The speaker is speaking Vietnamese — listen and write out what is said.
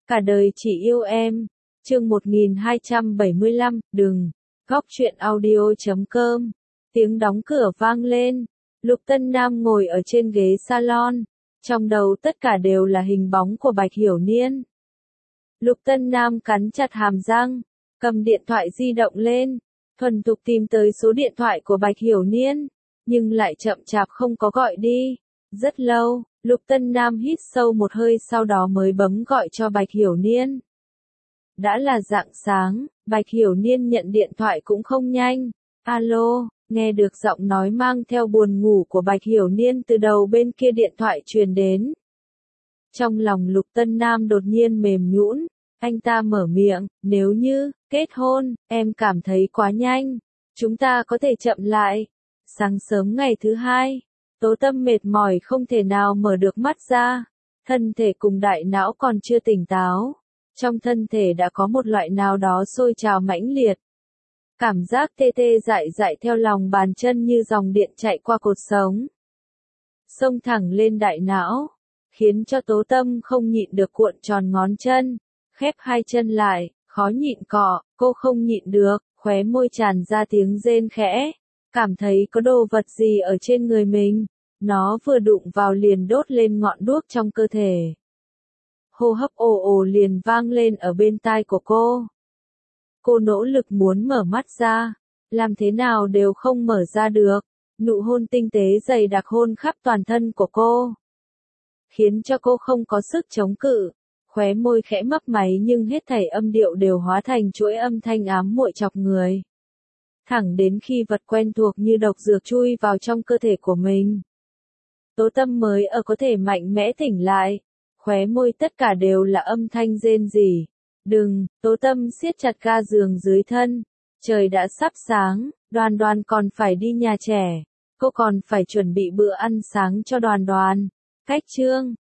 Cả đời chỉ yêu em. Chương 1275, đừng. Góc truyện audio.com. Tiếng đóng cửa vang lên. Lục Tân Nam ngồi ở trên ghế salon. Trong đầu tất cả đều là hình bóng của Bạch Hiểu Niên. Lục Tân Nam cắn chặt hàm răng, cầm điện thoại di động lên, thuần thục tìm tới số điện thoại của Bạch Hiểu Niên, nhưng lại chậm chạp không có gọi đi. Rất lâu, Lục Tân Nam hít sâu một hơi sau đó mới bấm gọi cho Bạch Hiểu Niên. Đã là rạng sáng, Bạch Hiểu Niên nhận điện thoại cũng không nhanh. Alo, nghe được giọng nói mang theo buồn ngủ của Bạch Hiểu Niên từ đầu bên kia điện thoại truyền đến. Trong lòng Lục Tân Nam đột nhiên mềm nhũn, anh ta mở miệng, nếu như kết hôn, em cảm thấy quá nhanh, chúng ta có thể chậm lại. Sáng sớm ngày thứ hai, Tố Tâm mệt mỏi không thể nào mở được mắt ra, thân thể cùng đại não còn chưa tỉnh táo, trong thân thể đã có một loại nào đó sôi trào mãnh liệt. Cảm giác tê tê dại dại theo lòng bàn chân như dòng điện chạy qua cột sống, xông thẳng lên đại não, khiến cho Tố Tâm không nhịn được cuộn tròn ngón chân, khép hai chân lại, khó nhịn cọ, cô không nhịn được, khóe môi tràn ra tiếng rên khẽ, cảm thấy có đồ vật gì ở trên người mình, nó vừa đụng vào liền đốt lên ngọn đuốc trong cơ thể. Hô hấp ồ ồ liền vang lên ở bên tai của cô. Cô nỗ lực muốn mở mắt ra, làm thế nào đều không mở ra được, nụ hôn tinh tế dày đặc hôn khắp toàn thân của cô, khiến cho cô không có sức chống cự, khóe môi khẽ mấp máy nhưng hết thảy âm điệu đều hóa thành chuỗi âm thanh ám muội chọc người. Thẳng đến khi vật quen thuộc như độc dược chui vào trong cơ thể của mình, Tố Tâm mới có thể mạnh mẽ tỉnh lại, khóe môi tất cả đều là âm thanh rên rỉ. Đừng, Tố Tâm siết chặt ga giường dưới thân, trời đã sắp sáng, Đoan Đoan còn phải đi nhà trẻ, cô còn phải chuẩn bị bữa ăn sáng cho Đoan Đoan. Cách chương